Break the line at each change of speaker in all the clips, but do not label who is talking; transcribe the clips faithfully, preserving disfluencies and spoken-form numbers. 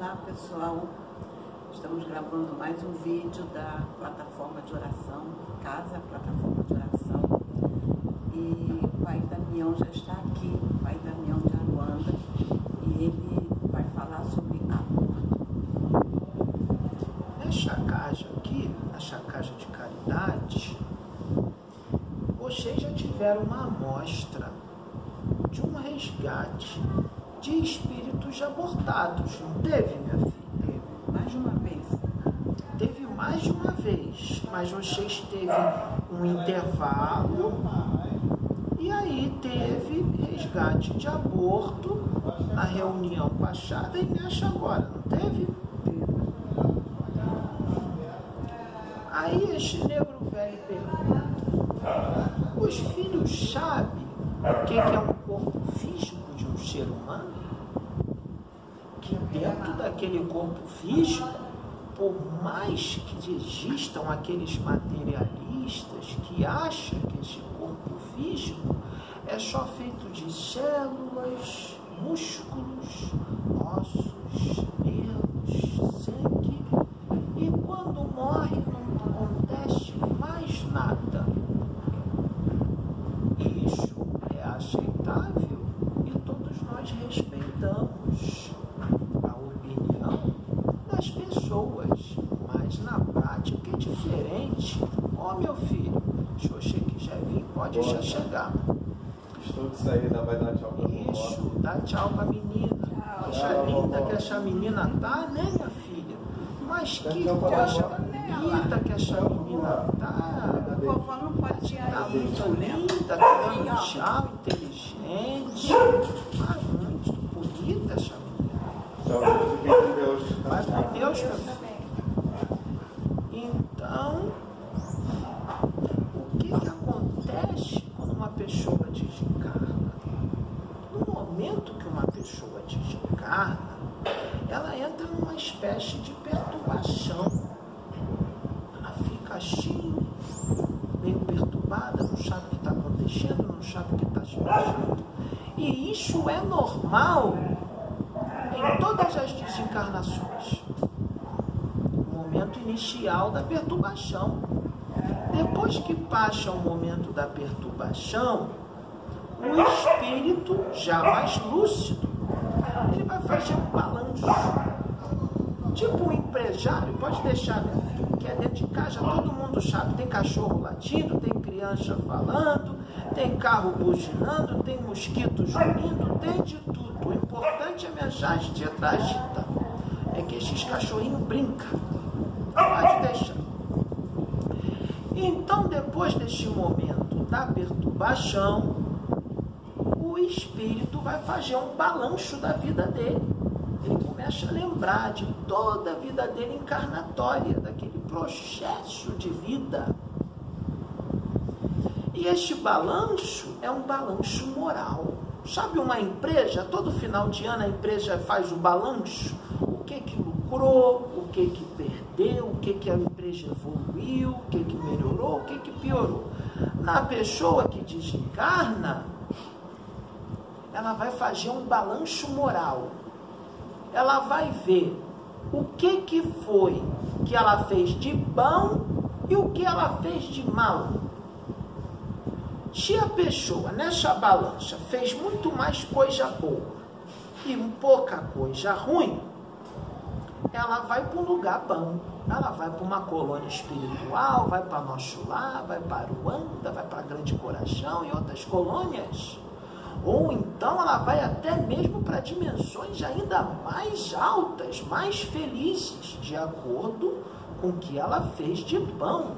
Olá pessoal, estamos gravando mais um vídeo da plataforma de oração, Casa Plataforma de Oração, e o Pai Damião já está aqui, o Pai Damião de Aruanda, e ele vai falar sobre aborto.
Nesta casa aqui, essa casa de caridade, vocês já tiveram uma amostra de um resgate de espíritos abortados, não teve, minha filha?
Teve mais de uma vez.
Teve mais de uma vez, mas vocês teve um intervalo e aí teve resgate de aborto na reunião passada e nessa agora, não teve?
Teve.
Aí este negro velho pergunta: os filhos sabem o que é um corpo físico de um ser humano? Que dentro daquele corpo físico, por mais que existam aqueles materialistas que acham que esse corpo físico é só feito de células, músculos, ossos, nervos, sangue, e quando morre não acontece mais nada. Isso é aceitável e todos nós respeitamos a opinião das pessoas, mas na prática é diferente. Ó, meu filho, se você quiser vir, pode
Boa,
já chegar.
Estou de saída, vai dar tchau pra vovó.
Isso, dá tchau pra menina. Poxa,
Tchau,
linda
vovó.
que essa menina tá, né, minha filha? Mas
Dá
que
tchau pra
coisa
vovó.
bonita que essa menina tá.
A vovó não pode ir
Tá
aí,
muito
tô lendo.
linda, tá dando tchau, inteligente. Mas muito bonita essa menina.
Tchau, fiquem com Deus.
Vai com Deus, meu filho. Então, o que que acontece quando uma pessoa desencarna? No momento que uma pessoa desencarna, ela entra numa espécie de perturbação. Ela fica assim, meio perturbada, não sabe o que está acontecendo, não sabe o que está se passando. E isso é normal em todas as desencarnações. O momento inicial da perturbação. Depois que passa o momento da perturbação, o espírito, já mais lúcido, ele vai fazer um balanço. Tipo um empresário, pode deixar, minha filha, que é dentro de casa, todo mundo sabe, tem cachorro latindo, tem criança falando, tem carro buzinando, tem mosquito zunindo, tem de tudo. O importante é a mensagem de tragédia, é que esses cachorrinhos brincam. Pode deixar. Então, depois deste momento da perturbação, o espírito vai fazer um balanço da vida dele. Ele começa a lembrar de toda a vida dele encarnatória, daquele processo de vida. E este balanço é um balanço moral. Sabe uma empresa, todo final de ano a empresa faz o balanço, o que que lucrou, o que que perdeu, o que que a empresa evoluiu, o que que melhorou, o que que piorou. Na pessoa que desencarna, ela vai fazer um balanço moral. Ela vai ver o que que foi que ela fez de bom e o que ela fez de mal. Se a pessoa nessa balança fez muito mais coisa boa e pouca coisa ruim, ela vai para um lugar bom. Ela vai para uma colônia espiritual, vai para Nosso Lar, vai para Ruanda, vai para Grande Coração e outras colônias. Ou então ela vai até mesmo para dimensões ainda mais altas, mais felizes, de acordo com o que ela fez de bom.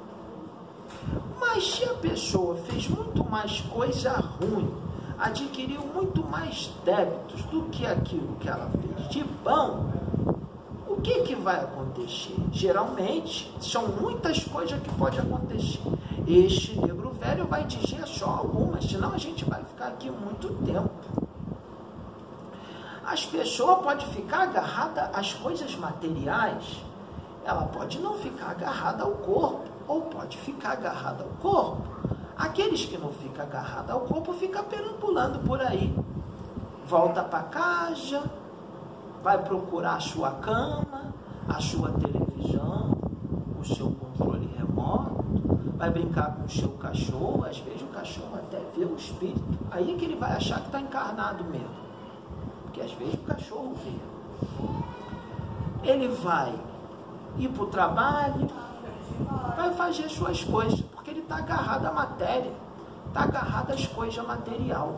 Mas se a pessoa fez muito mais coisa ruim, adquiriu muito mais débitos do que aquilo que ela fez de bom, o que que vai acontecer? Geralmente, são muitas coisas que podem acontecer. Este negro velho vai dizer só algumas, senão a gente vai ficar aqui muito tempo. As pessoas podem ficar agarradas às coisas materiais, ela pode não ficar agarrada ao corpo, ou pode ficar agarrada ao corpo. Aqueles que não ficam agarrados ao corpo ficam perambulando por aí. Volta para casa, vai procurar a sua cama, a sua televisão, o seu controle remoto, vai brincar com o seu cachorro, às vezes o cachorro até vê o espírito, aí é que ele vai achar que está encarnado mesmo, porque às vezes o cachorro vê. Ele vai ir para o trabalho, vai fazer suas coisas, porque ele está agarrado à matéria, está agarrado às coisas material.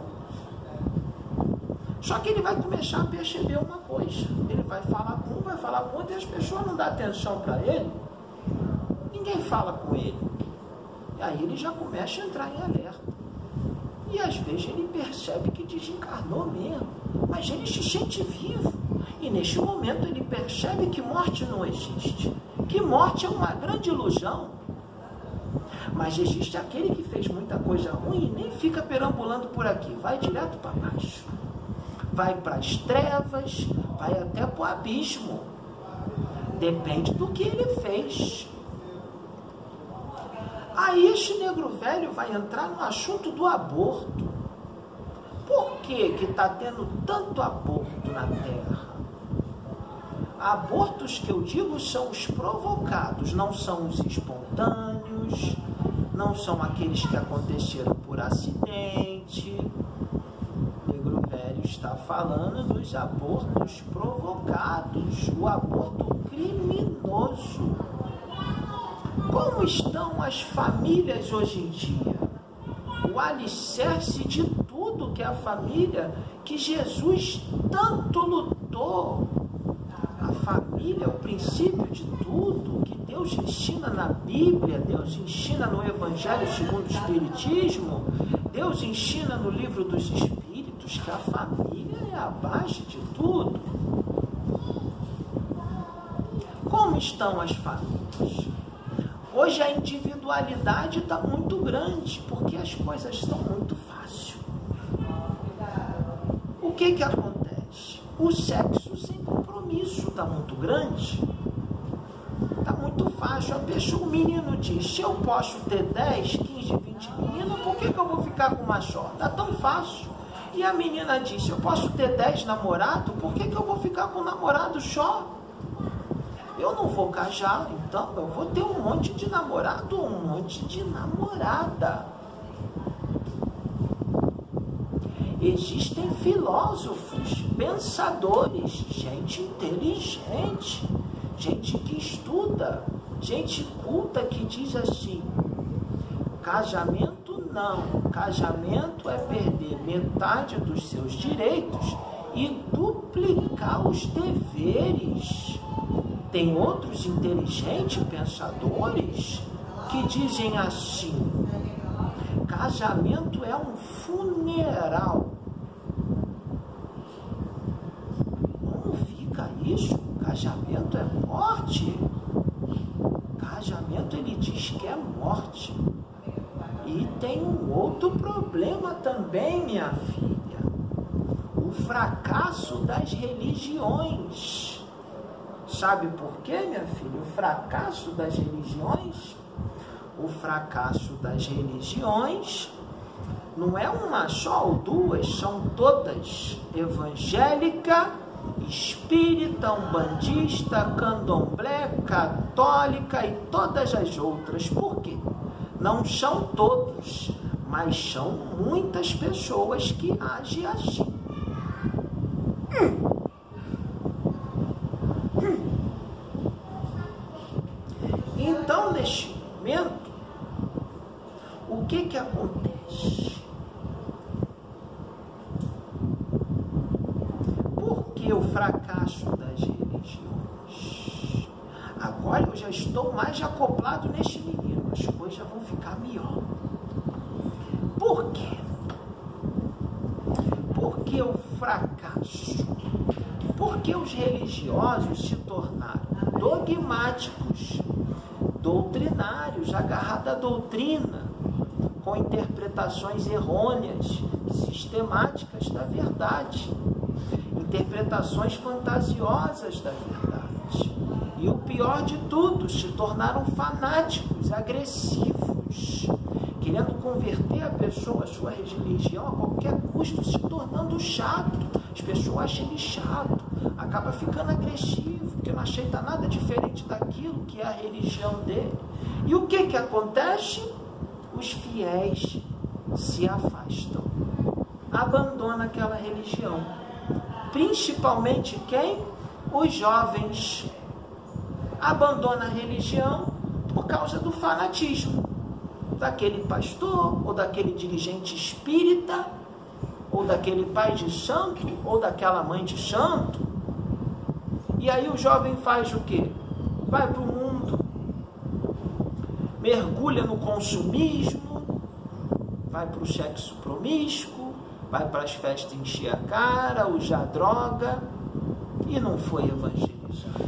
Só que ele vai começar a perceber uma coisa, ele vai falar com um, vai falar com outro, e as pessoas não dão atenção para ele, ninguém fala com ele, e aí ele já começa a entrar em alerta, e às vezes ele percebe que desencarnou mesmo, mas ele se sente vivo, e neste momento ele percebe que morte não existe, que morte é uma grande ilusão, mas existe aquele que fez muita coisa ruim e nem fica perambulando por aqui, vai direto para baixo, vai para as trevas, vai até para o abismo, depende do que ele fez. Aí este negro velho vai entrar no assunto do aborto. Por que que está tendo tanto aborto na Terra? Abortos que eu digo são os provocados, não são os espontâneos, não são aqueles que aconteceram por acidente. O negro velho está falando dos abortos provocados, o aborto criminoso. Como estão as famílias hoje em dia? O alicerce de tudo que é a família, que Jesus tanto lutou. A família é o princípio de tudo, que Deus ensina na Bíblia, Deus ensina no Evangelho segundo o Espiritismo, Deus ensina no Livro dos Espíritos, que a família é a base de tudo. Como estão as famílias? Hoje a individualidade está muito grande, porque as coisas estão muito fáceis. O que que acontece? O sexo sem compromisso está muito grande. Está muito fácil. A pessoa, o menino diz, se eu posso ter dez, quinze, vinte meninas, por que que eu vou ficar com uma só? Está tão fácil. E a menina diz, se eu posso ter dez namorados, por que que eu vou ficar com um namorado só? Eu não vou casar, então eu vou ter um monte de namorado, um monte de namorada. Existem filósofos, pensadores, gente inteligente, gente que estuda, gente culta que diz assim, casamento não, casamento é perder metade dos seus direitos e duplicar os deveres. Tem outros inteligentes pensadores que dizem assim, casamento é um funeral. Como fica isso? Casamento é morte? Casamento ele diz que é morte. E tem um outro problema também, minha filha. O fracasso das religiões. Sabe por quê, minha filha? O fracasso das religiões? O fracasso das religiões não é uma só ou duas, são todas. Evangélica, espírita, umbandista, candomblé, católica e todas as outras. Por quê? Não são todos, mas são muitas pessoas que agem assim. Hum. Então, neste momento, o que que acontece? Por que o fracasso das religiões? Agora eu já estou mais acoplado neste menino, as coisas vão ficar melhor. Por quê? Por que o fracasso? Porque os religiosos se tornaram dogmáticos, doutrinários, agarrados à doutrina, com interpretações errôneas, sistemáticas da verdade, interpretações fantasiosas da verdade. E o pior de tudo, se tornaram fanáticos, agressivos, querendo converter a pessoa à sua religião a qualquer custo, se tornando chato, As pessoas acham ele chato, acaba ficando agressivo, porque não aceita nada diferente daquilo que é a religião dele. E o que que acontece? Os fiéis se afastam, abandonam aquela religião. Principalmente quem? Os jovens. Abandonam a religião por causa do fanatismo daquele pastor, ou daquele dirigente espírita, ou daquele pai de santo, ou daquela mãe de santo. E aí o jovem faz o quê? Vai para o mundo, mergulha no consumismo, vai para o sexo promíscuo, vai para as festas encher a cara, usar droga, e não foi evangelizado.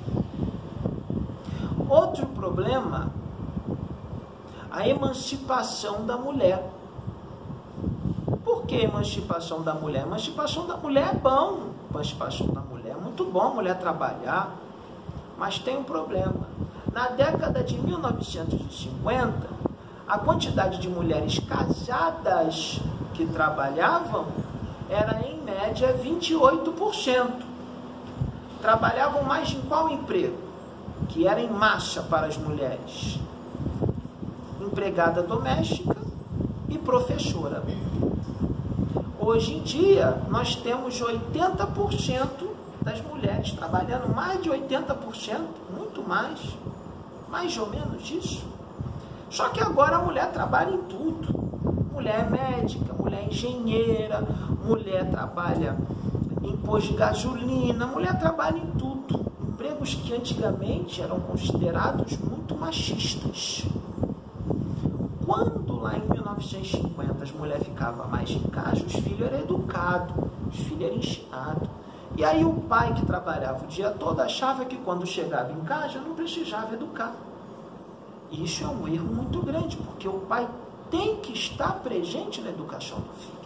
Outro problema, a emancipação da mulher. Por que emancipação da mulher? Emancipação da mulher é bom, emancipação da mulher é muito bom, a mulher trabalhar, mas tem um problema. Na década de mil novecentos e cinquenta, a quantidade de mulheres casadas que trabalhavam era em média vinte e oito por cento. Trabalhavam mais em qual emprego? Que era em massa para as mulheres: empregada doméstica e professora. Hoje em dia, nós temos oitenta por cento das mulheres trabalhando, mais de oitenta por cento, muito mais, mais ou menos isso. Só que agora a mulher trabalha em tudo. Mulher é médica, mulher é engenheira, mulher trabalha em posto de gasolina, mulher trabalha em tudo. Empregos que antigamente eram considerados muito machistas. Quando lá em mil novecentos e cinquenta as mulheres ficavam mais em casa, os filhos eram educados, os filhos eram ensinados. E aí o pai que trabalhava o dia todo achava que quando chegava em casa não precisava educar. E isso é um erro muito grande, porque o pai tem que estar presente na educação do filho.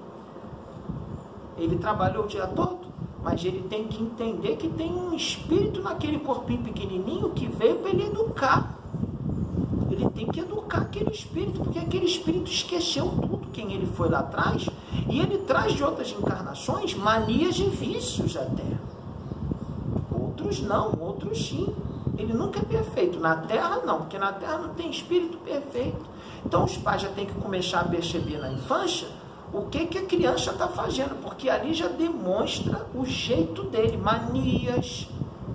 Ele trabalhou o dia todo, mas ele tem que entender que tem um espírito naquele corpinho pequenininho que veio para ele educar. Ele tem que educar aquele espírito, porque aquele espírito esqueceu tudo, quem ele foi lá atrás, e ele traz de outras encarnações manias e vícios até. Outros não, outros sim. Ele nunca é perfeito. Na Terra não, porque na Terra não tem espírito perfeito. Então os pais já têm que começar a perceber na infância o que, que a criança está fazendo, porque ali já demonstra o jeito dele, manias,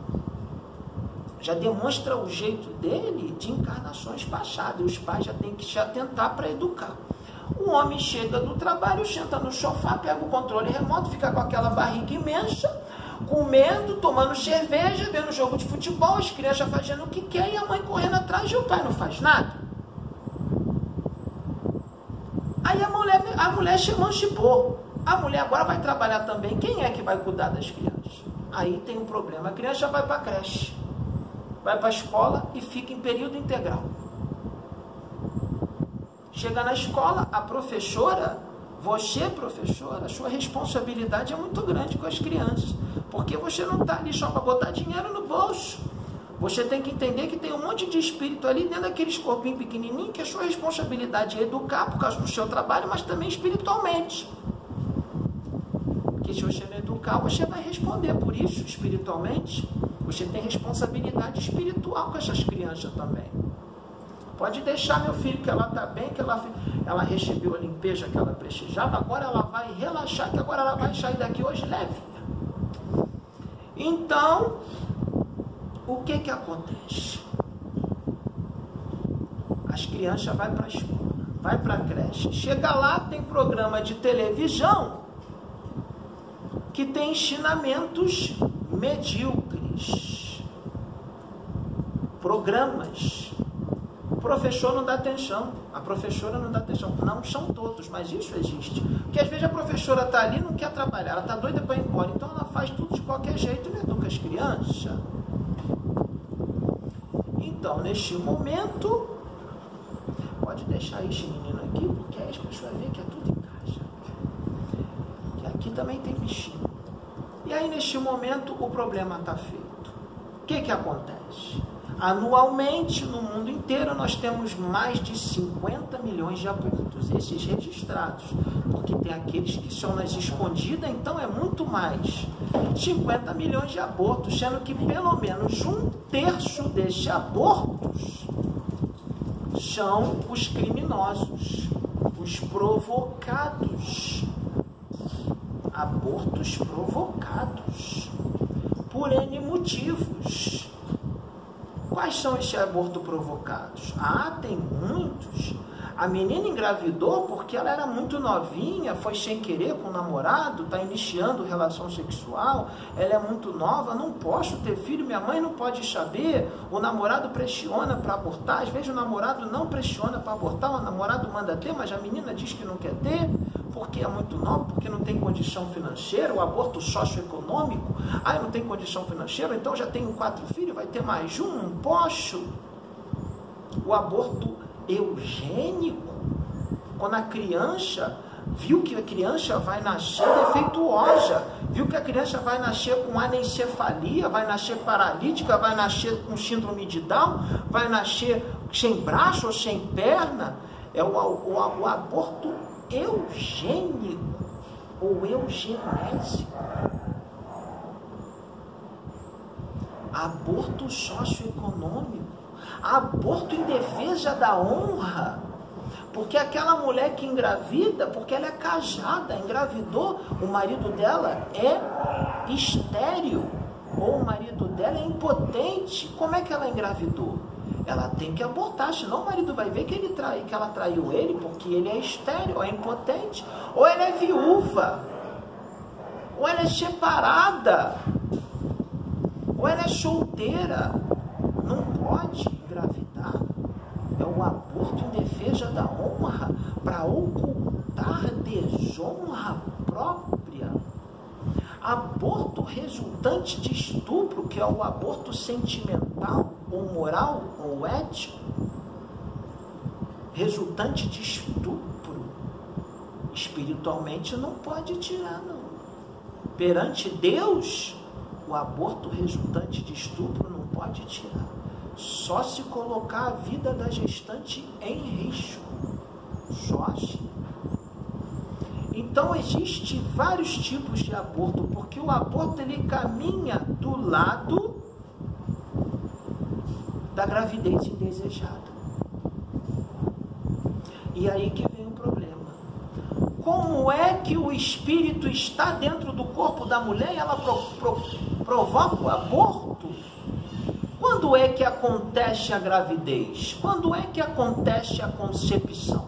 já demonstra o jeito dele de encarnações passadas. Os pais já têm que se atentar para educar. O homem chega do trabalho, senta no sofá, pega o controle remoto, fica com aquela barriga imensa, comendo, tomando cerveja, vendo jogo de futebol, as crianças fazendo o que quer e a mãe correndo atrás e o pai não faz nada. Aí a mulher, a mulher se emancipou. A mulher agora vai trabalhar também. Quem é que vai cuidar das crianças? Aí tem um problema. A criança vai para a creche, vai para a escola e fica em período integral. Chega na escola, a professora, você professora, a sua responsabilidade é muito grande com as crianças, porque você não está ali só para botar dinheiro no bolso. Você tem que entender que tem um monte de espírito ali dentro daqueles corpinhos pequenininhos, que a sua responsabilidade é educar por causa do seu trabalho, mas também espiritualmente. Porque se você não educar, você vai responder por isso espiritualmente. Você tem responsabilidade espiritual com essas crianças também. Pode deixar, meu filho, que ela está bem, que ela, ela recebeu a limpeza que ela precisava, agora ela vai relaxar, que agora ela vai sair daqui hoje leve. Então, o que que acontece? As crianças vão para a escola, vai para a creche, chega lá, tem programa de televisão que tem ensinamentos medíocres, programas. O professor não dá atenção, a professora não dá atenção. Não são todos, mas isso existe. Porque às vezes a professora está ali e não quer trabalhar, ela está doida para ir embora, então ela faz tudo de qualquer jeito e não educa as crianças. Então, neste momento, pode deixar esse menino aqui, porque aí as pessoas veem que é tudo em casa. Que aqui também tem bichinho. E aí, neste momento, o problema está feito. O que que acontece? Anualmente, no mundo inteiro, nós temos mais de cinquenta milhões de abortos, esses registrados, porque tem aqueles que são nas escondidas, então é muito mais. cinquenta milhões de abortos, sendo que pelo menos um terço destes abortos são os criminosos, os provocados. Abortos provocados por N motivos. Quais são esses abortos provocados? Ah, tem muitos. A menina engravidou porque ela era muito novinha, foi sem querer com o namorado, está iniciando relação sexual, ela é muito nova, não posso ter filho, minha mãe não pode saber, o namorado pressiona para abortar, às vezes o namorado não pressiona para abortar, o namorado manda ter, mas a menina diz que não quer ter, porque é muito nova, porque não tem condição financeira, o aborto socioeconômico, ah, eu não tenho condição financeira, então já tenho quatro filhos, vai ter mais um, não posso. O aborto eugênico, quando a criança viu que a criança vai nascer defeituosa, viu que a criança vai nascer com anencefalia, vai nascer paralítica, vai nascer com síndrome de Down, vai nascer sem braço ou sem perna, é o, o, o aborto eugênico ou eugenésico. Aborto socioeconômico, aborto em defesa da honra, porque aquela mulher que engravida, porque ela é casada, engravidou, o marido dela é estéril, ou o marido dela é impotente, como é que ela engravidou? Ela tem que abortar, senão o marido vai ver que, ele trai, que ela traiu ele, porque ele é estéril, ou é impotente, ou ela é viúva, ou ela é separada, ou ela é solteira, não pode engravidar. É o aborto em defesa da honra, para ocultar desonra própria. Aborto resultante de estupro, que é o aborto sentimental, ou moral, ou ético, resultante de estupro, espiritualmente não pode tirar, não. Perante Deus, o aborto resultante de estupro não pode tirar. Só se colocar a vida da gestante em risco. Só assim. Então, existem vários tipos de aborto, porque o aborto ele caminha do lado da gravidez indesejada. E aí que vem o problema. Como é que o espírito está dentro do corpo da mulher e ela pro, pro, provoca o aborto? Quando é que acontece a gravidez? Quando é que acontece a concepção?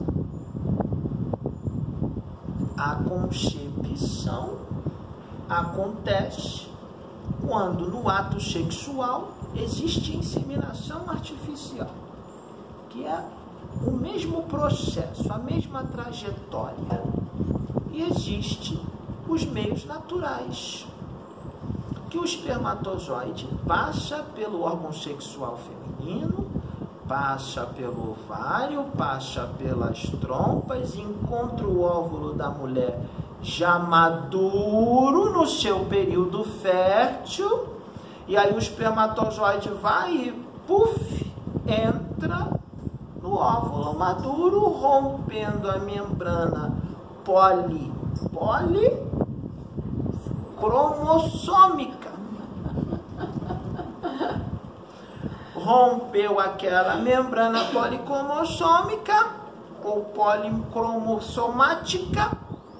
A concepção acontece quando no ato sexual existe inseminação artificial, que é o mesmo processo, a mesma trajetória. E existem os meios naturais, que o espermatozoide passa pelo órgão sexual feminino, passa pelo ovário, passa pelas trompas, encontra o óvulo da mulher já maduro no seu período fértil, e aí o espermatozoide vai e, puf, entra no óvulo maduro, rompendo a membrana poli, poli, cromossômica. Rompeu aquela membrana policromossômica ou policromossomática.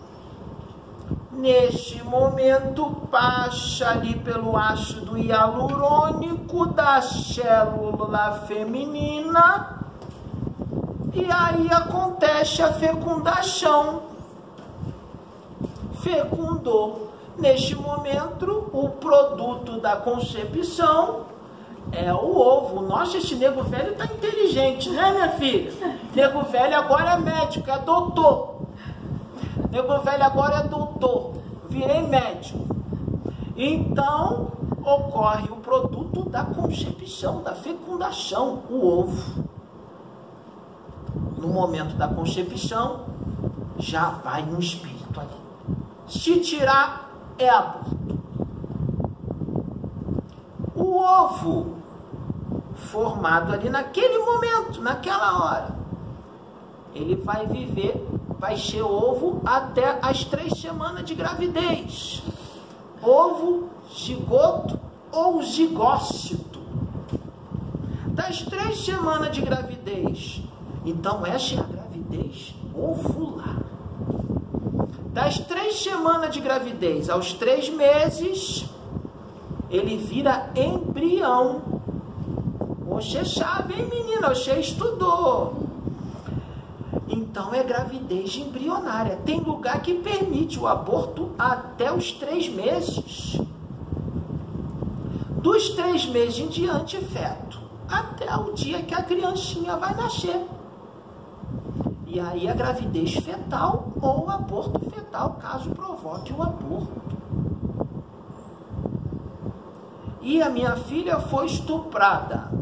Neste momento passa ali pelo ácido hialurônico da célula feminina e aí acontece a fecundação. Fecundou. Neste momento, o produto da concepção é o ovo. Nossa, esse nego velho tá inteligente, né, minha filha? Nego velho agora é médico, é doutor. Nego velho agora é doutor. Virei médico. Então, ocorre o produto da concepção, da fecundação, o ovo. No momento da concepção, já vai um espírito ali. Se tirar, é aborto. O ovo formado ali naquele momento, naquela hora. Ele vai viver, vai ser ovo até as três semanas de gravidez. Ovo, zigoto ou zigócito. Das três semanas de gravidez, então essa é a gravidez ovular. Das três semanas de gravidez aos três meses, ele vira embrião. Você sabe, hein, menina? Você estudou. Então é gravidez embrionária. Tem lugar que permite o aborto até os três meses. Dos três meses em diante, feto. Até o dia que a criancinha vai nascer. E aí a gravidez fetal ou aborto fetal, caso provoque o aborto. E a minha filha foi estuprada.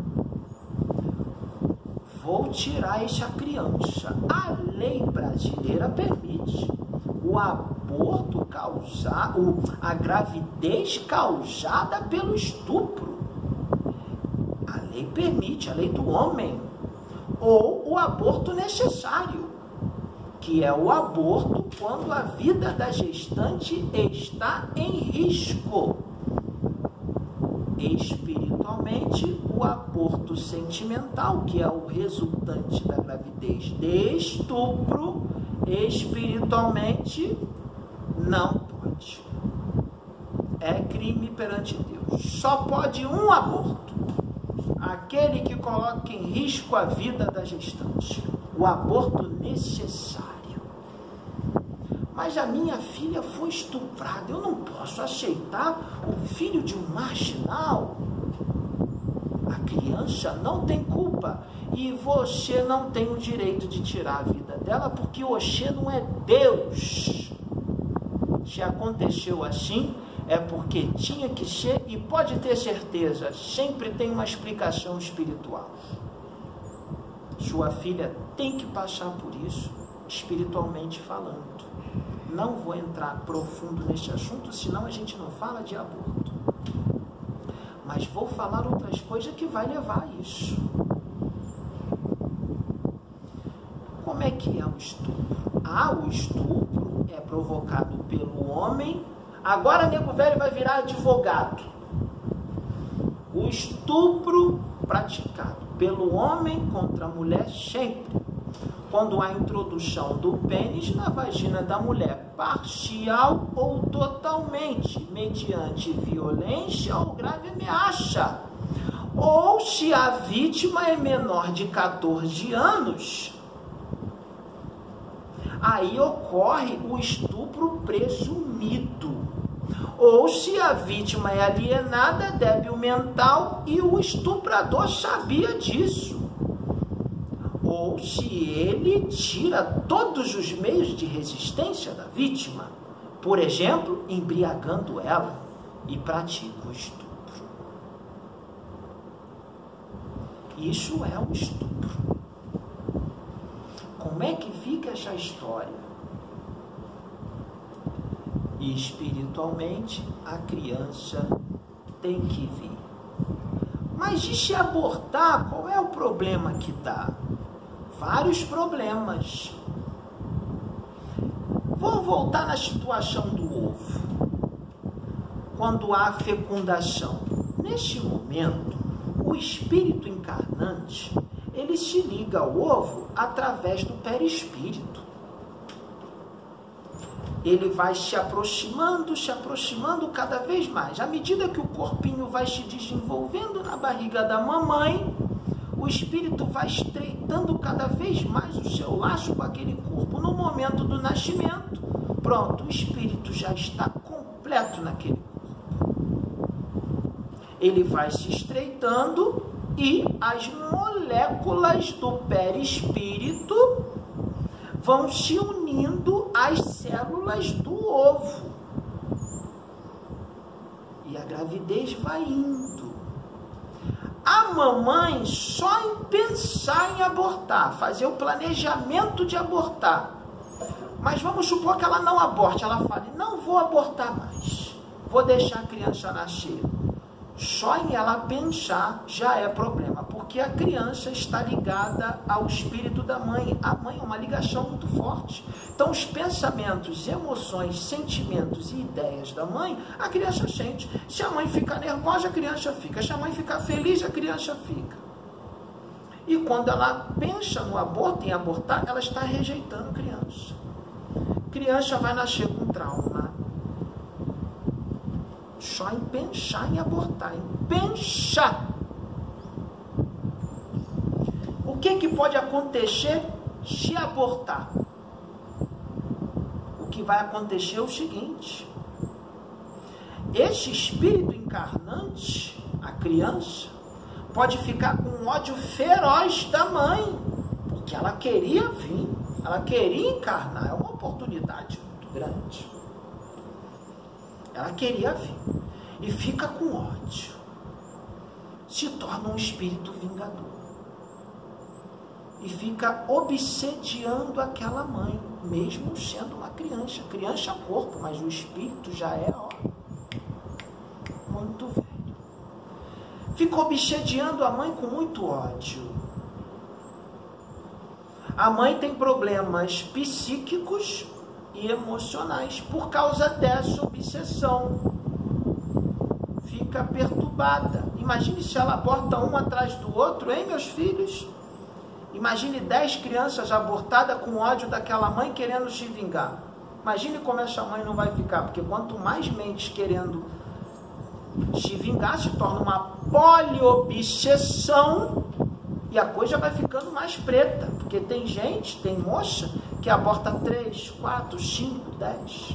Vou tirar essa criança. A lei brasileira permite o aborto causado, a gravidez causada pelo estupro. A lei permite, a lei do homem. Ou o aborto necessário, que é o aborto quando a vida da gestante está em risco. Espiritualmente, o aborto sentimental, que é o resultante da gravidez de estupro, espiritualmente não pode. É crime perante Deus. Só pode um aborto. Aquele que coloca em risco a vida da gestante. O aborto necessário. Mas a minha filha foi estuprada. Eu não posso aceitar o filho de um marginal. A criança não tem culpa. E você não tem o direito de tirar a vida dela, porque você não é Deus. Se aconteceu assim, é porque tinha que ser, e pode ter certeza, sempre tem uma explicação espiritual. Sua filha tem que passar por isso, espiritualmente falando. Não vou entrar profundo nesse assunto, senão a gente não fala de aborto. Mas vou falar outras coisas que vai levar a isso. Como é que é o estupro? Ah, o estupro é provocado pelo homem. Agora nego velho vai virar advogado. O estupro praticado pelo homem contra a mulher sempre. Quando há introdução do pênis na vagina da mulher, parcial ou totalmente, mediante violência ou grave ameaça. Ou se a vítima é menor de quatorze anos, aí ocorre o estupro presumido. Ou se a vítima é alienada, débil mental e o estuprador sabia disso. Ou se ele tira todos os meios de resistência da vítima, por exemplo, embriagando ela, e pratica o estupro. Isso é o estupro. Como é que fica essa história? E espiritualmente, a criança tem que vir. Mas e se abortar, qual é o problema que dá? Vários problemas. Vou voltar na situação do ovo. Quando há fecundação. Neste momento, o espírito encarnante, ele se liga ao ovo através do perispírito. Ele vai se aproximando, se aproximando cada vez mais. À medida que o corpinho vai se desenvolvendo na barriga da mamãe, o espírito vai estreitando cada vez mais o seu laço com aquele corpo. No momento do nascimento, pronto, o espírito já está completo naquele corpo. Ele vai se estreitando e as moléculas do perispírito vão se unindo às células do ovo. E a gravidez vai indo. A mamãe, só em pensar em abortar, fazer o planejamento de abortar. Mas vamos supor que ela não aborte, ela fale, não vou abortar mais, vou deixar a criança nascer. Só em ela pensar já é problema, porque a criança está ligada ao espírito da mãe. A mãe é uma ligação muito forte. Então, os pensamentos, emoções, sentimentos e ideias da mãe, a criança sente. Se a mãe ficar nervosa, a criança fica. Se a mãe ficar feliz, a criança fica. E quando ela pensa no aborto, em abortar, ela está rejeitando a criança. A criança vai nascer com trauma. Só em pensar em abortar, em pensar. O que que pode acontecer se abortar? O que vai acontecer é o seguinte: esse espírito encarnante, a criança, pode ficar com um ódio feroz da mãe, porque ela queria vir, ela queria encarnar, é uma oportunidade muito grande. Ela queria vir e fica com ódio. Se torna um espírito vingador. E fica obsediando aquela mãe, mesmo sendo uma criança. Criança é corpo, mas o espírito já é, ó, muito velho. Fica obsediando a mãe com muito ódio. A mãe tem problemas psíquicos e emocionais por causa dessa obsessão. Fica perturbada. Imagine se ela aborta um atrás do outro, hein, meus filhos? Imagine dez crianças abortadas com ódio daquela mãe querendo se vingar. Imagine como essa mãe não vai ficar, porque quanto mais mentes querendo se vingar, se torna uma poliobsessão e a coisa vai ficando mais preta, porque tem gente, tem moça que aborta três, quatro, cinco, dez.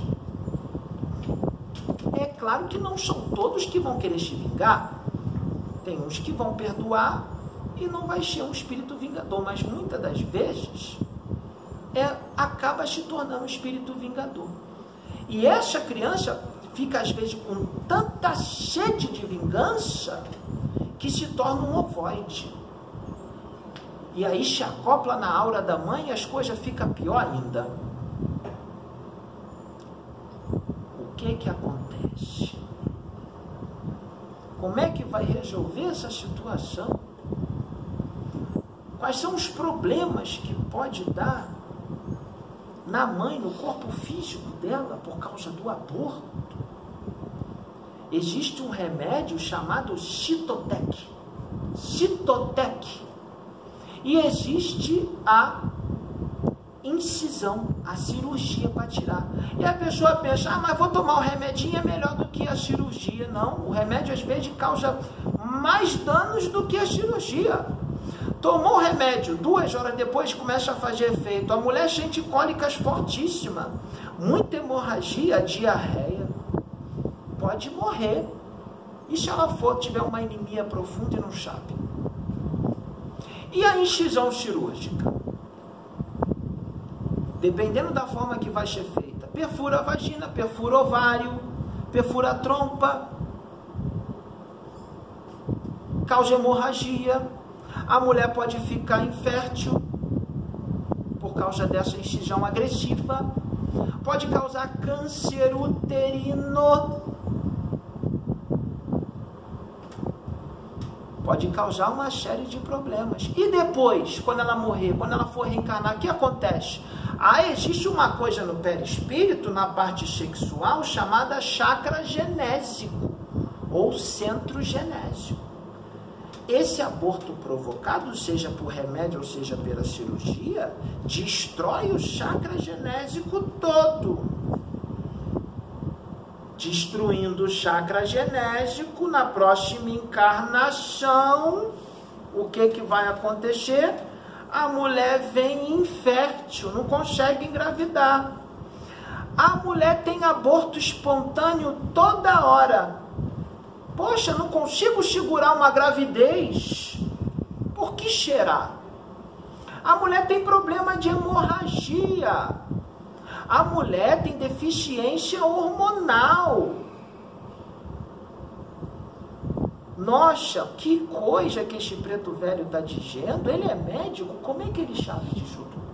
É claro que não são todos que vão querer se vingar. Tem uns que vão perdoar e não vai ser um espírito vingador, mas muitas das vezes é, acaba se tornando um espírito vingador. E essa criança fica às vezes com tanta sede de vingança que se torna um ovoide. E aí se acopla na aura da mãe e as coisas ficam pior ainda. O que que acontece? Como é que vai resolver essa situação? Quais são os problemas que pode dar na mãe, no corpo físico dela, por causa do aborto? Existe um remédio chamado Citotec. Citotec. E existe a incisão, a cirurgia para tirar. E a pessoa pensa, ah, mas vou tomar o remedinho, é melhor do que a cirurgia. Não, o remédio às vezes causa mais danos do que a cirurgia. Tomou o remédio, duas horas depois começa a fazer efeito. A mulher sente cólicas fortíssimas, muita hemorragia, diarreia. Pode morrer. E se ela for, tiver uma anemia profunda e não sabe? E a incisão cirúrgica? Dependendo da forma que vai ser feita, perfura a vagina, perfura o ovário, perfura a trompa, causa hemorragia. A mulher pode ficar infértil por causa dessa incisão agressiva, pode causar câncer uterino, pode causar uma série de problemas. E depois, quando ela morrer, quando ela for reencarnar, o que acontece? Ah, existe uma coisa no perispírito, na parte sexual, chamada chakra genésico, ou centro genésico. Esse aborto provocado, seja por remédio ou seja pela cirurgia, destrói o chakra genésico todo. Destruindo o chakra genésico, na próxima encarnação, o que que vai acontecer? A mulher vem infértil, não consegue engravidar. A mulher tem aborto espontâneo toda hora. Poxa, não consigo segurar uma gravidez. Por que será? A mulher tem problema de hemorragia. A mulher tem deficiência hormonal. Nossa, que coisa que esse preto velho está dizendo. Ele é médico, como é que ele sabe disso tudo?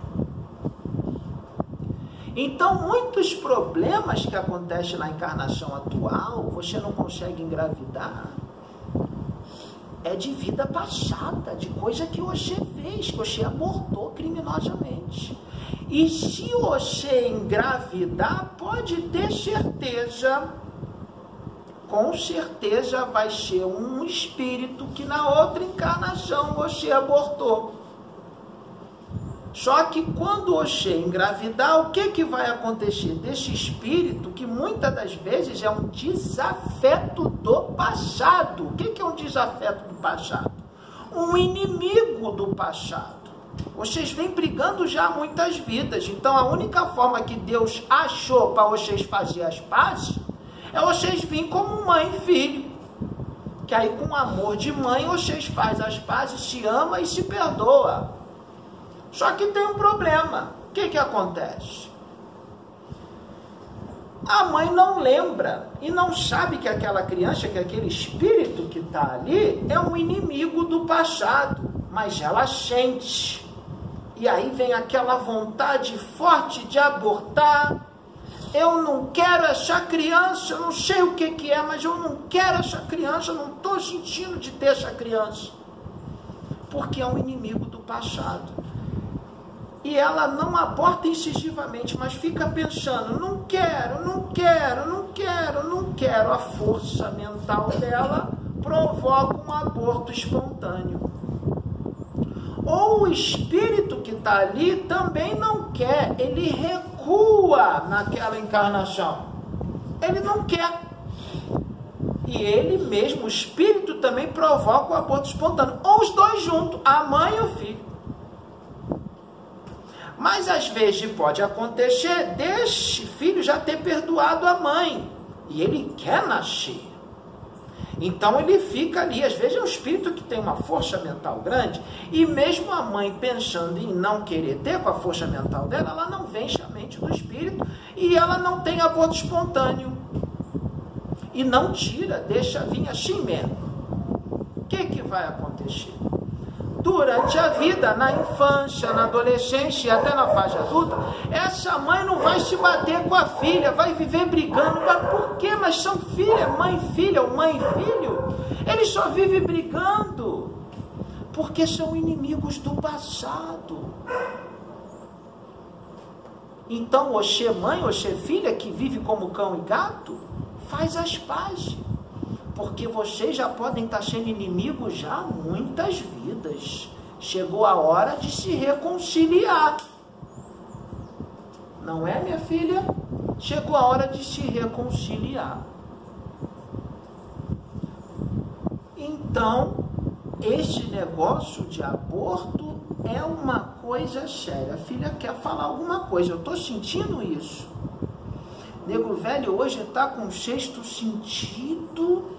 Então, muitos problemas que acontecem na encarnação atual, você não consegue engravidar, é de vida passada, de coisa que Oxê fez, que Oxê abortou criminosamente. E se Oxê engravidar, pode ter certeza, com certeza vai ser um espírito que na outra encarnação Oxê abortou. Só que quando Oxê engravidar, o que, que vai acontecer? Desse espírito, que muitas das vezes é um desafeto do passado. O que, que é um desafeto do passado? Um inimigo do passado. Vocês vêm brigando já há muitas vidas. Então a única forma que Deus achou para vocês fazer as pazes é vocês virem como mãe e filho. Que aí com amor de mãe vocês fazem as pazes, se ama e se perdoa. Só que tem um problema. O que que acontece? A mãe não lembra e não sabe que aquela criança, que aquele espírito que está ali, é um inimigo do passado. Mas ela sente. E aí vem aquela vontade forte de abortar. Eu não quero essa criança, eu não sei o que que é, mas eu não quero essa criança, eu não estou sentindo de ter essa criança. Porque é um inimigo do passado. E ela não aborta incisivamente, mas fica pensando, não quero, não quero, não quero, não quero. A força mental dela provoca um aborto espontâneo. Ou o espírito que está ali também não quer, ele recua naquela encarnação. Ele não quer. E ele mesmo, o espírito, também provoca o aborto espontâneo. Ou os dois juntos, a mãe e o filho. Mas às vezes pode acontecer deste filho já ter perdoado a mãe. E ele quer nascer. Então ele fica ali. Às vezes é um espírito que tem uma força mental grande. E mesmo a mãe pensando em não querer ter com a força mental dela, ela não vence a mente do espírito. E ela não tem aborto espontâneo. E não tira, deixa vir assim mesmo. O que que vai acontecer? Durante a vida, na infância, na adolescência e até na fase adulta, essa mãe não vai se bater com a filha, vai viver brigando. Mas por quê? Mas são filha, mãe e filha, ou mãe e filho. Eles só vivem brigando, porque são inimigos do passado. Então, Oxê mãe, Oxê filha, que vive como cão e gato, faz as pazes. Porque vocês já podem estar sendo inimigos já há muitas vidas. Chegou a hora de se reconciliar. Não é, minha filha? Chegou a hora de se reconciliar. Então, este negócio de aborto é uma coisa séria. A filha quer falar alguma coisa. Eu estou sentindo isso. Nego velho hoje está com o sexto sentido.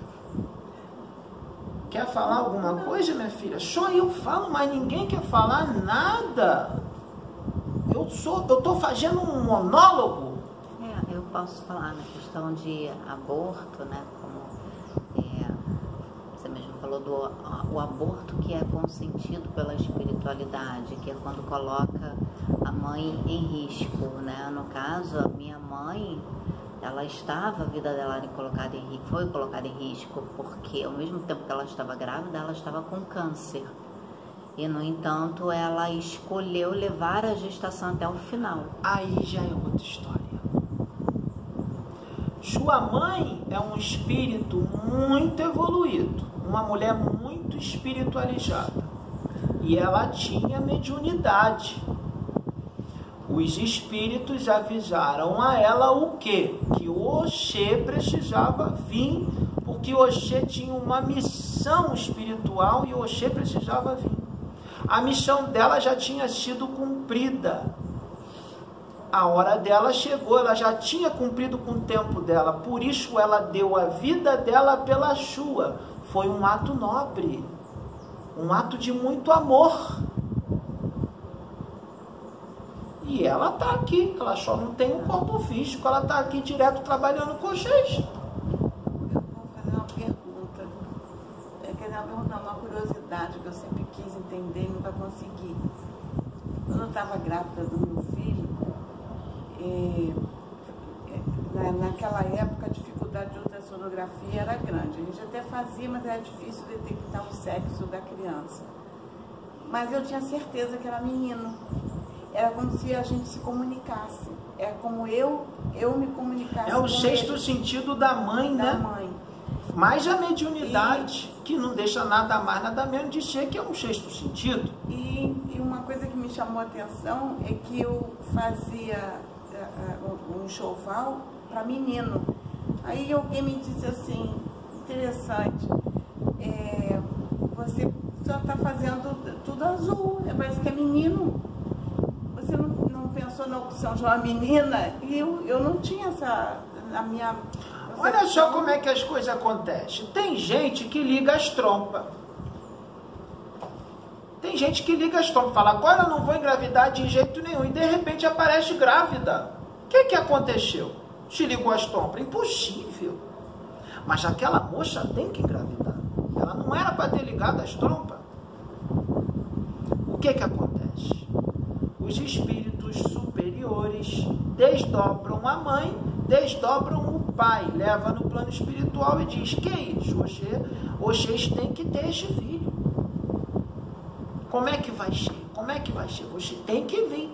Quer falar alguma coisa, minha filha? Só eu falo, mas ninguém quer falar nada. Eu sou, eu estou fazendo um monólogo.
É, eu posso falar na questão de aborto, né? Como é, você mesmo falou do o aborto que é consentido pela espiritualidade, que é quando coloca a mãe em risco, né? No caso, a minha mãe, ela estava, a vida dela era colocada em risco, foi colocada em risco, porque ao mesmo tempo que ela estava grávida, ela estava com câncer. E, no entanto, ela escolheu levar a gestação até o final.
Aí já é outra história. Sua mãe é um espírito muito evoluído, uma mulher muito espiritualizada. E ela tinha mediunidade. Os espíritos avisaram a ela o quê? Que o Oxê precisava vir, porque o Oxê tinha uma missão espiritual e o Oxê precisava vir. A missão dela já tinha sido cumprida. A hora dela chegou, ela já tinha cumprido com o tempo dela, por isso ela deu a vida dela pela sua. Foi um ato nobre, um ato de muito amor. E ela está aqui, ela só não tem um corpo físico, ela está aqui direto trabalhando com vocês.
Eu vou fazer uma pergunta. É, quer dizer, uma pergunta, uma curiosidade que eu sempre quis entender e nunca consegui. Quando eu estava grávida do meu filho, é, na, naquela época a dificuldade de outras sonografia era grande. A gente até fazia, mas era difícil detectar o sexo da criança. Mas eu tinha certeza que era menino. Era como se a gente se comunicasse. É como eu, eu me comunicasse.
É o
com
sexto
ele,
sentido da mãe,
da
né?
mãe.
Mais a mediunidade, e... que não deixa nada mais, nada menos de ser que é um sexto sentido.
E, e uma coisa que me chamou a atenção é que eu fazia uh, uh, um enxoval para menino. Aí alguém me disse assim, interessante, é, você só está fazendo tudo azul, parece que é menino. Você não, não pensou na opção de uma menina? E eu, eu não tinha essa, na minha...
Olha só como é que as coisas acontecem. Tem gente que liga as trompas. Tem gente que liga as trompas, fala, agora eu não vou engravidar de jeito nenhum. E de repente aparece grávida. O que que aconteceu? Te ligou as trompas? Impossível. Mas aquela moça tem que engravidar. Ela não era para ter ligado as trompas. O que que acontece? Os espíritos superiores desdobram a mãe, desdobram o pai, leva no plano espiritual e diz, que é isso? Você, vocês têm que ter este filho. Como é que vai ser? Como é que vai ser? Você tem que vir.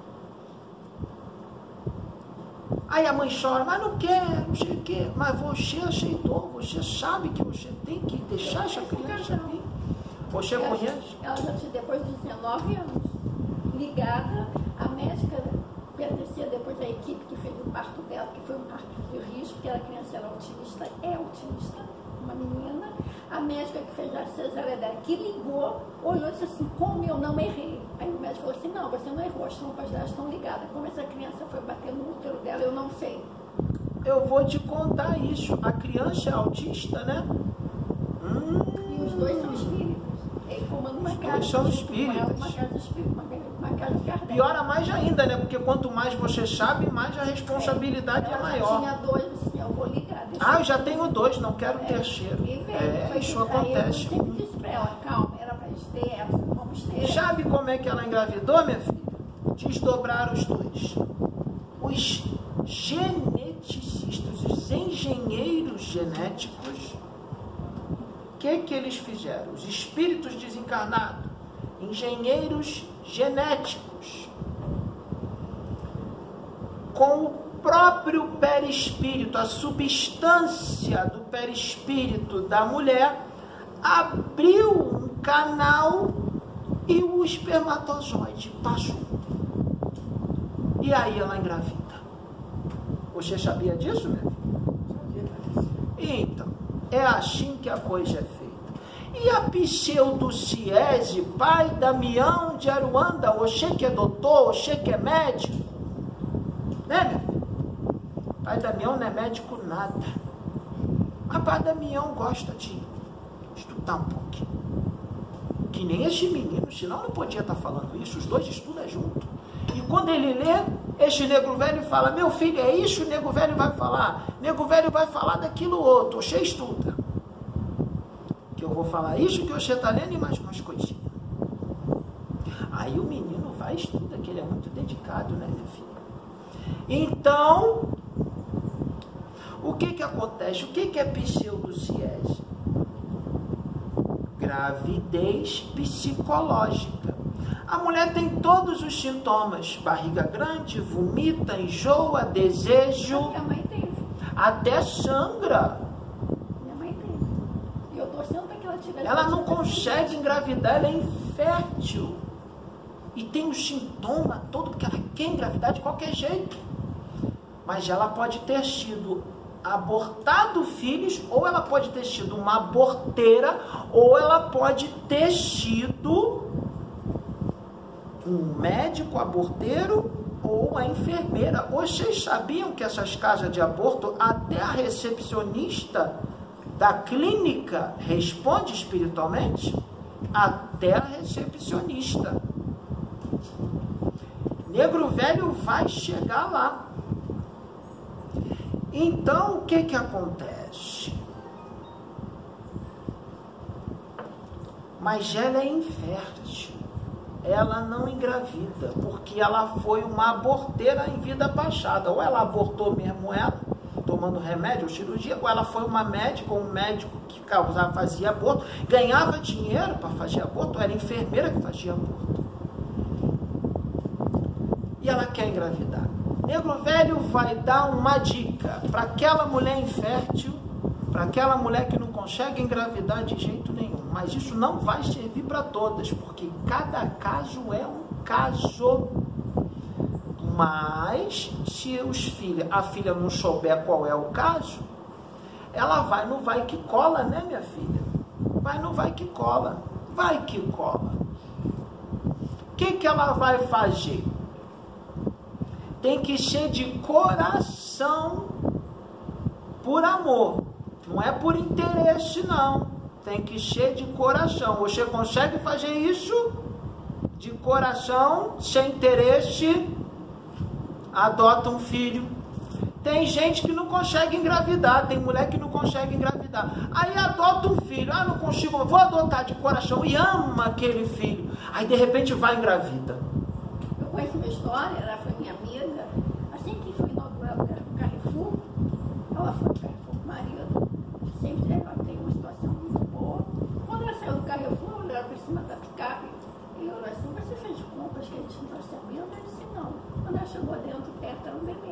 Aí a mãe chora, mas não quer, não sei o quê. Mas você aceitou, você sabe que você tem que deixar essa criança vir. Você
ela,
conhece?
Ela já tinha, depois de dezenove anos, ligada, a médica pertencia depois da equipe que fez o parto dela, que foi um parto de risco, porque a criança era autista, é autista, uma menina. A médica que fez a cesárea dela, que ligou, olhou e disse assim, como eu não errei. Aí o médico falou assim, não, você não errou, as trompas delas estão ligadas. Como essa criança foi bater no útero dela, eu não sei.
Eu vou te contar isso. A criança é autista, né? Hum.
E os dois são espíritos. Ele comanda uma
Os
casa.
dois são
junto com ela,
espíritas.
Uma casa espírita, uma, uma casa de Kardec.
Piora mais ainda, né? Porque quanto mais você sabe, mais a responsabilidade é,
ela
maior.
tinha dois, assim, eu vou ligar.
Ah, eu já tenho dois, não quero o terceiro.
E veio,
É,
foi
isso
que- aí eu
acontece.
sempre disse pra ela, calma, era pra gente ter essa, vamos ter.
Sabe como é que ela engravidou, minha filha? Desdobraram os dois. Os geneticistas, os engenheiros genéticos, o que que eles fizeram? Os espíritos desencarnados, engenheiros genéticos, com o próprio perispírito, a substância do perispírito da mulher, abriu um canal e o espermatozoide passou. E aí ela engravida. Você sabia disso, meu filho? Então, é assim que a coisa é feita. E a pseudociese, pai Damião de Aruanda, você que é doutor, você que é médico, né, meu filho? Pai Damião não é médico nada. Mas pai Damião gosta de estudar um pouquinho. Que nem esse menino, senão não podia estar falando isso. Os dois estudam junto. E quando ele lê, este nego velho fala, meu filho, é isso, o nego velho vai falar. O nego velho vai falar daquilo outro. Você estuda. Que eu vou falar isso que você está lendo e mais umas coisinhas. Aí o menino vai e estuda, que ele é muito dedicado, né, meu filho? Então, o que que acontece? O que que é pseudociese? Gravidez psicológica. A mulher tem todos os sintomas. Barriga grande, vomita, enjoa, desejo.
Minha mãe teve.
Até sangra.
Minha mãe teve. E eu torcendo para que ela tivesse.
Ela não consegue engravidar, ela é infértil. E tem os sintomas todo, porque ela quer engravidar de qualquer jeito. Mas ela pode ter sido abortado filhos, ou ela pode ter sido uma aborteira, ou ela pode ter sido um médico aborteiro ou a enfermeira. Vocês sabiam que essas casas de aborto, até a recepcionista da clínica responde espiritualmente? Até a recepcionista. Negro velho vai chegar lá. Então, o que que acontece? Mas ela é infértil. Ela não engravida, porque ela foi uma aborteira em vida passada. Ou ela abortou mesmo ela, tomando remédio ou cirurgia, ou ela foi uma médica ou um médico que causava, fazia aborto, ganhava dinheiro para fazer aborto, ou era enfermeira que fazia aborto. E ela quer engravidar. Negro Velho vai dar uma dica para aquela mulher infértil, para aquela mulher que não consegue engravidar de jeito nenhum. Mas isso não vai servir para todas, porque cada caso é um caso. Mas se os filhos, a filha não souber qual é o caso, ela vai no vai que cola, né, minha filha? Vai no vai que cola. Vai que cola. O que que ela vai fazer? Tem que ser de coração por amor. Não é por interesse, não. Tem que ser de coração. Você consegue fazer isso de coração, sem interesse? Adota um filho. Tem gente que não consegue engravidar. Tem mulher que não consegue engravidar. Aí adota um filho. Ah, não consigo, vou adotar de coração. E ama aquele filho. Aí de repente vai engravida.
Eu conheço uma história, ela foi minha amiga. Assim que foi inaugurado o Carrefour, ela foi do Carrefour com o marido. Sempre ela tem uma situação muito boa. Quando ela saiu do Carrefour, ela olhou por cima da picape e olhou assim: você fez compras que a gente não está sabendo? Eu disse: não. Quando ela chegou dentro, perto era um bebê.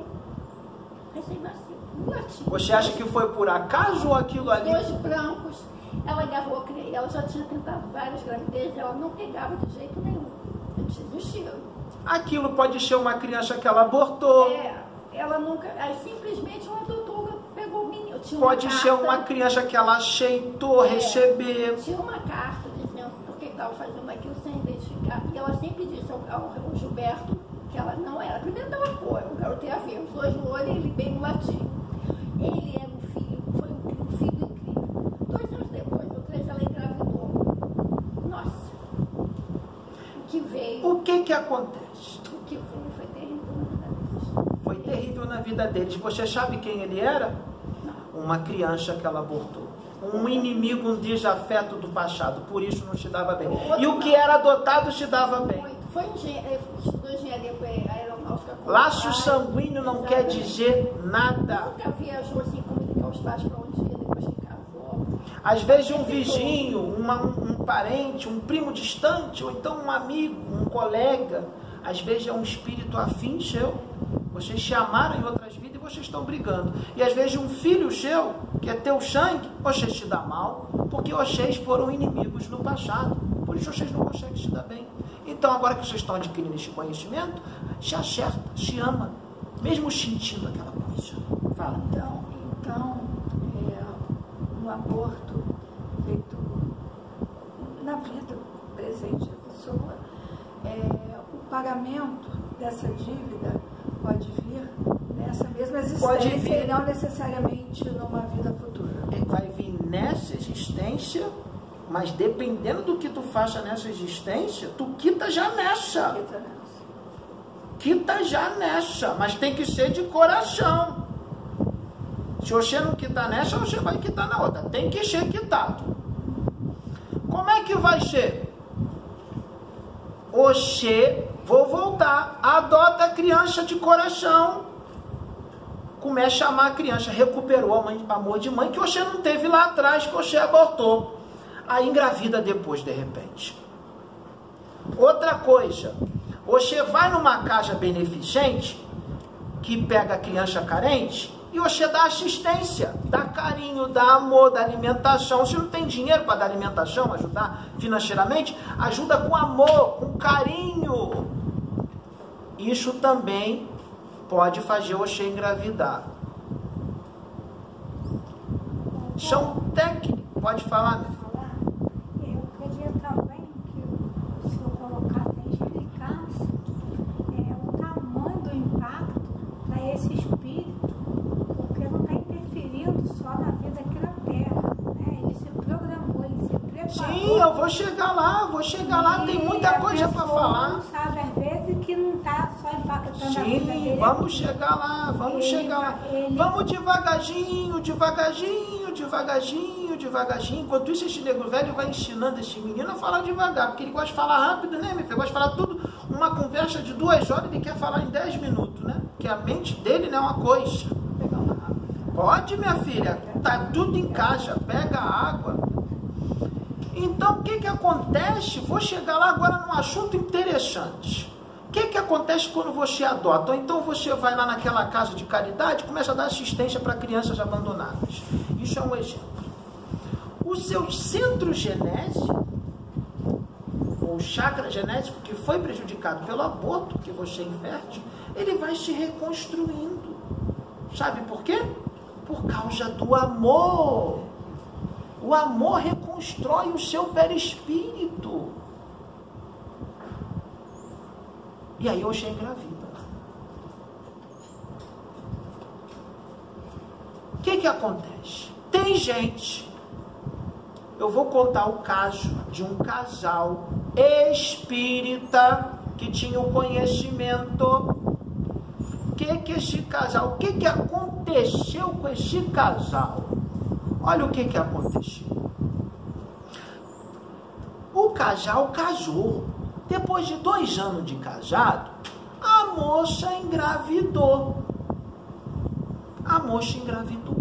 Recém-nascido.
Você acha que foi por acaso ou aquilo ali?
Dois brancos. Ela agarrou a criança. Ela já tinha tentado várias gravidezes, ela não pegava de jeito nenhum. Desistiu.
Aquilo pode ser uma criança que ela abortou.
É, ela nunca. Aí simplesmente uma doutora pegou o menino. Tinha
Pode
uma
ser
carta,
uma criança que ela aceitou
é,
receber.
Tinha uma carta dizendo por que estava fazendo aquilo sem identificar. E ela sempre disse ao, ao, ao Gilberto que ela não era. Primeiro dava apoio, o garoto ia ver. Os dois no olho e ele bem no latim. Ele era um filho, foi um, um filho incrível. Dois anos depois, ou três, ela engravidou. Nossa. O que veio.
O que que acontece?
O que veio foi terrível na vida deles.
Foi terrível na vida deles. Você sabe quem ele era?
Não.
Uma criança que ela abortou. Um inimigo, um desafeto do passado. Por isso não se dava bem. E o que era adotado se dava bem.
Muito. Foi engenharia, estudou engenharia aeronáutica.
Laço sanguíneo não quer dizer nada.
Nunca viajou assim, comunicar os pais para onde ia depois que casou.
Às vezes um vizinho, uma, um, um parente, um primo distante, ou então um amigo, um colega, às vezes é um espírito afim seu. Vocês se amaram em outras vidas e vocês estão brigando. E às vezes um filho seu, que é teu sangue, vocês se dá mal, porque vocês foram inimigos no passado. Por isso vocês não conseguem se dar bem. Então agora que vocês estão adquirindo esse conhecimento, se acerta, se ama, mesmo sentindo aquela coisa. Fala.
Então, então é, um aborto feito na vida presente da pessoa, é, o pagamento dessa dívida pode vir nessa mesma existência
Pode vir.
e não necessariamente numa vida futura.
Vai vir nessa existência, mas dependendo do que tu faça nessa existência, tu quita já nessa.
Quita nessa.
Quita já nessa, mas tem que ser de coração. Se você não quitar nessa, você vai quitar na outra. Tem que ser quitado. Como é que vai ser? Você, vou voltar, adota a criança de coração. Começa a amar a criança, recuperou o amor de mãe que você não teve lá atrás, que você abortou. Aí engravida depois, de repente. Outra coisa, você vai numa casa beneficente, que pega a criança carente, e você dá assistência, dá carinho, dá amor, dá alimentação. Se não tem dinheiro para dar alimentação, ajudar financeiramente, ajuda com amor, com carinho. Isso também pode fazer você engravidar. São técnicas, pode falar, né?
Eu queria também que o senhor colocasse e explicasse é, o tamanho do impacto para esse espírito, porque não está interferindo só na vida aqui na Terra, né? Ele se programou, ele se preparou.
Sim, eu vou chegar lá, vou chegar lá, tem muita coisa para falar.
Não sabe, às vezes, que não está só impactando a vida
Sim,
dele.
vamos chegar lá, vamos
Ele
chegar lá.
vai- ele-
Vamos devagarzinho, devagarzinho, devagarzinho, devagarzinho. Enquanto isso, esse nego velho vai ensinando esse menino a falar devagar, porque ele gosta de falar rápido, né, meu filho? Ele gosta de falar tudo. Uma conversa de duas horas, ele quer falar em dez minutos, né? Porque a mente dele não é uma coisa. Pode, minha filha, tá tudo em caixa, pega a água. Então, o que que acontece? Vou chegar lá agora num assunto interessante. O que que acontece quando você adota? Ou então você vai lá naquela casa de caridade e começa a dar assistência para crianças abandonadas. Isso é um exemplo. O seu centro genésico, ou chakra genético que foi prejudicado pelo aborto, que você é infértil, ele vai se reconstruindo. Sabe por quê? Por causa do amor. O amor reconstrói o seu perispírito. E aí hoje é engravida. O que que acontece? Tem gente, eu vou contar o caso de um casal espírita que tinha o conhecimento. O que que esse casal, o que que aconteceu com esse casal? Olha o que que aconteceu. O casal casou. Depois de dois anos de casado, a moça engravidou. A moça engravidou.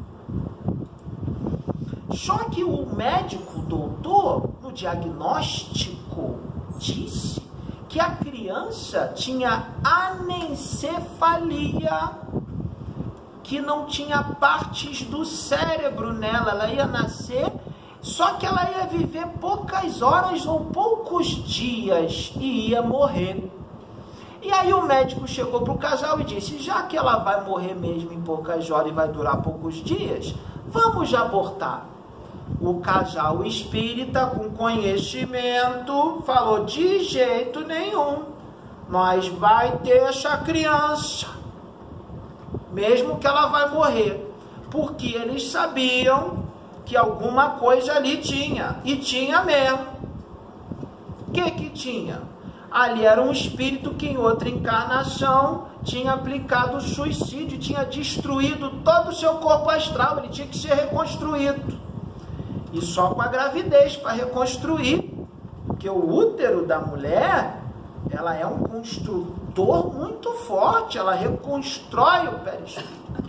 Só que o médico, o doutor, no diagnóstico, disse que a criança tinha anencefalia, que não tinha partes do cérebro nela. Ela ia nascer, só que ela ia viver poucas horas ou poucos dias e ia morrer. E aí o médico chegou para o casal e disse, já que ela vai morrer mesmo em poucas horas e vai durar poucos dias, vamos abortar. O casal espírita, com conhecimento, falou, de jeito nenhum, nós vai ter essa criança, mesmo que ela vai morrer, porque eles sabiam que alguma coisa ali tinha, e tinha mesmo. O que que tinha? Ali era um espírito que em outra encarnação tinha aplicado suicídio, tinha destruído todo o seu corpo astral, ele tinha que ser reconstruído. E só com a gravidez para reconstruir, porque o útero da mulher, ela é um construtor muito forte, ela reconstrói o perispírito.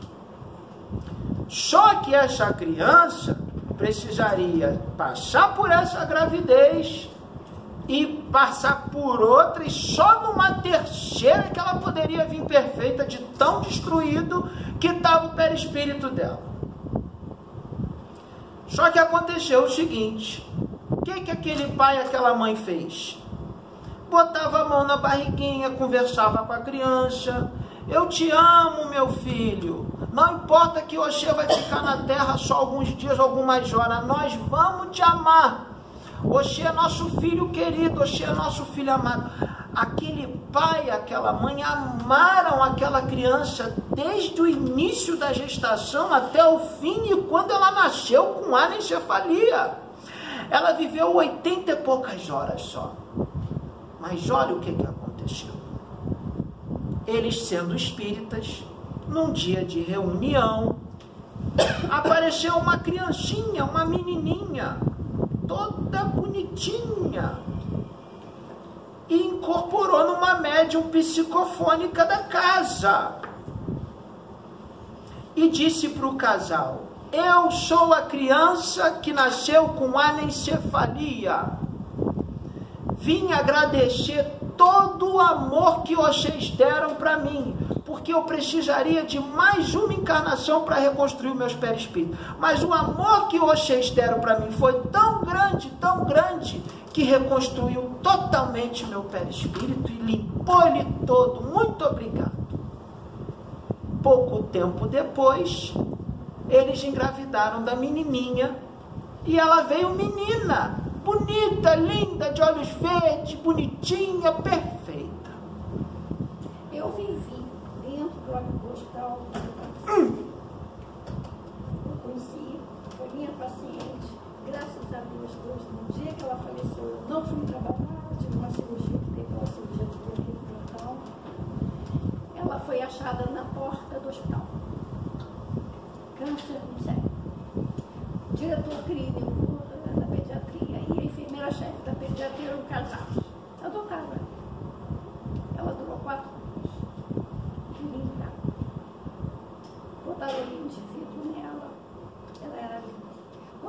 Só que essa criança precisaria passar por essa gravidez e passar por outra, e só numa terceira que ela poderia vir perfeita, de tão destruído que estava o perispírito dela. Só que aconteceu o seguinte, o que que aquele pai e aquela mãe fez? Botava a mão na barriguinha, conversava com a criança, eu te amo, meu filho, não importa que você vai ficar na terra só alguns dias, algumas horas, nós vamos te amar. Você é nosso filho querido, você é nosso filho amado. Aquele pai e aquela mãe amaram aquela criança desde o início da gestação até o fim, e quando ela nasceu com anencefalia. Ela viveu oitenta e poucas horas só. Mas olha o que que aconteceu. Eles, sendo espíritas, num dia de reunião, apareceu uma criancinha, uma menininha, toda bonitinha, e incorporou numa médium psicofônica da casa. E disse para o casal, eu sou a criança que nasceu com anencefalia. Vim agradecer todo o amor que vocês deram para mim, porque eu precisaria de mais uma encarnação para reconstruir meus perispíritos. Mas o amor que vocês deram para mim foi tão grande, tão grande, que reconstruiu totalmente meu perispírito e limpou ele todo. Muito obrigado. Pouco tempo depois, eles engravidaram da menininha, e ela veio menina, bonita, linda, de olhos verdes, bonitinha, perfeita.
Eu vivi dentro do hospital.
Hum.
Eu conheci, foi minha paciente, graças a Deus, Deus, no dia que ela faleceu, eu não fui trabalhar, tive uma cirurgia, fiquei pela cirurgia do bloqueio frontal. Ela foi achada na porta do hospital. Câncer no cérebro. O diretor clínico da pediatria e a enfermeira-chefe da pediatria eram casados. Adotaram ela. Ela durou quatro anos. Ninguém grávida. Botaram ele em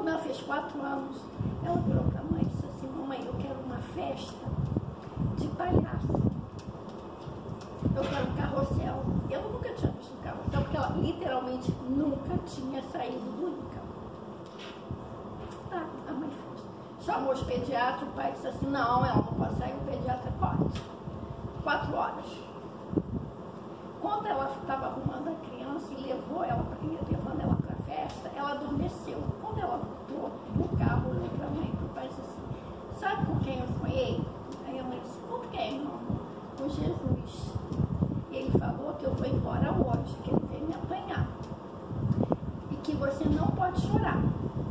ela fez quatro anos, ela virou para a mãe e disse assim, mamãe, eu quero uma festa de palhaço. Eu quero um carrossel. Eu nunca tinha visto um carrossel, porque ela literalmente nunca tinha saído do Ícaro. Tá, a mãe fez. Chamou os pediatras, o pai disse assim, não, ela não pode sair, o pediatra pode. Quatro horas. Quando ela estava arrumando a criança e levou ela para levando ela para a festa, ela adormeceu. Quando ela voltou no carro, olhou para a mãe e para o pai disse assim, sabe com quem eu sonhei? Aí a mãe disse, com quem, irmão? Com Jesus. E ele falou que eu vou embora hoje, que ele veio me apanhar. E que você não pode chorar.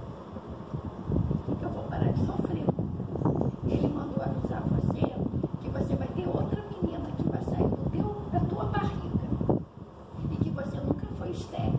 Eu vou parar de sofrer. Ele mandou avisar você que você vai ter outra menina que vai sair do teu, da tua barriga. E que você nunca foi estéril.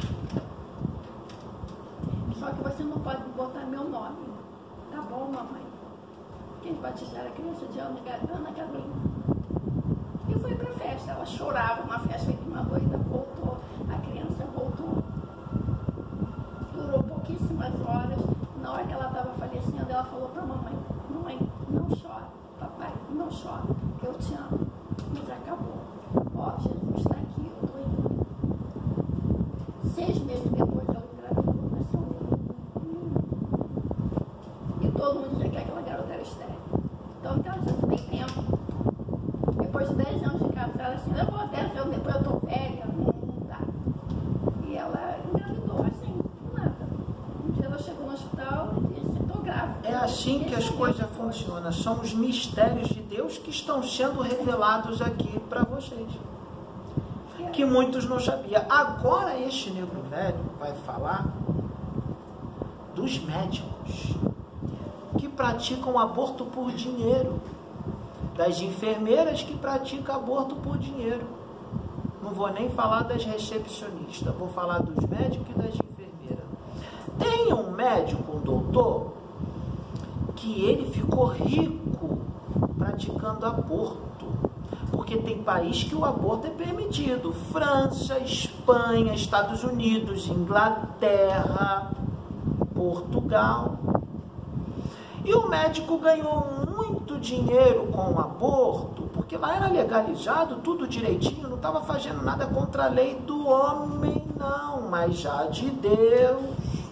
Só que você não pode botar meu nome. Tá bom, mamãe? Quem batizar a criança de Ana, Ana Carolina. E foi pra festa. Ela chorava, uma festa que uma doida voltou. A criança voltou. Durou pouquíssimas horas. Na hora que ela estava falecendo, ela falou pra mamãe, mamãe, não chora, papai, não chora, eu te amo. Mas acabou. Ó, Jesus está aqui, eu tô indo. Seis meses depois ela engravidou, nasceu um. E todo mundo dizia que aquela garota era estéril. Então, ela disse, nem tempo. Depois de dez anos de casada, assim, eu vou dez anos depois, eu tô velha, não dá. E ela engravidou, assim, nada. Um dia ela chegou no hospital e disse, tô grávida.
É assim que as coisas funcionam. São os mistérios de Deus que estão sendo revelados aqui para vocês. Que muitos não sabiam. Agora este negro velho vai falar dos médicos que praticam aborto por dinheiro. Das enfermeiras que praticam aborto por dinheiro. Não vou nem falar das recepcionistas, vou falar dos médicos e das enfermeiras. Tem um médico, um doutor, que ele ficou rico praticando aborto. Porque tem país que o aborto é permitido. França, Espanha, Estados Unidos, Inglaterra, Portugal. E o médico ganhou muito dinheiro com o aborto, porque lá era legalizado, tudo direitinho, não estava fazendo nada contra a lei do homem, não, mas já de Deus.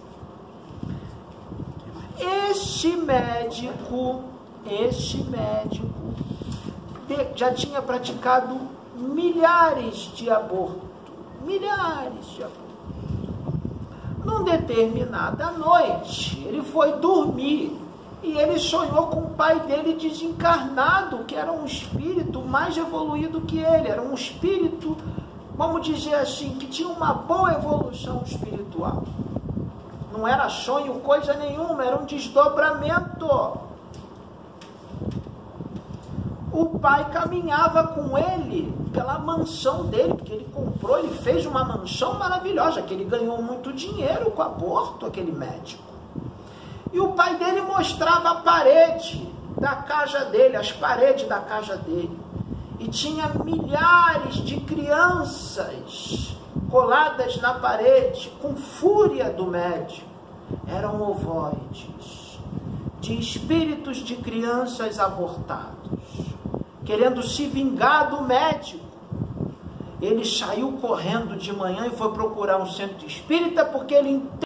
Este médico, este médico, já tinha praticado milhares de abortos, milhares de abortos. Numa determinada noite, ele foi dormir. E ele sonhou com o pai dele desencarnado, que era um espírito mais evoluído que ele. Era um espírito, vamos dizer assim, que tinha uma boa evolução espiritual. Não era sonho coisa nenhuma, era um desdobramento. O pai caminhava com ele pela mansão dele, porque ele comprou, ele fez uma mansão maravilhosa, que ele ganhou muito dinheiro com o aborto, aquele médico. E o pai dele mostrava a parede da casa dele, as paredes da casa dele. E tinha milhares de crianças coladas na parede, com fúria do médico. Eram ovoides, de espíritos de crianças abortados, querendo se vingar do médico. Ele saiu correndo de manhã e foi procurar um centro espírita, porque ele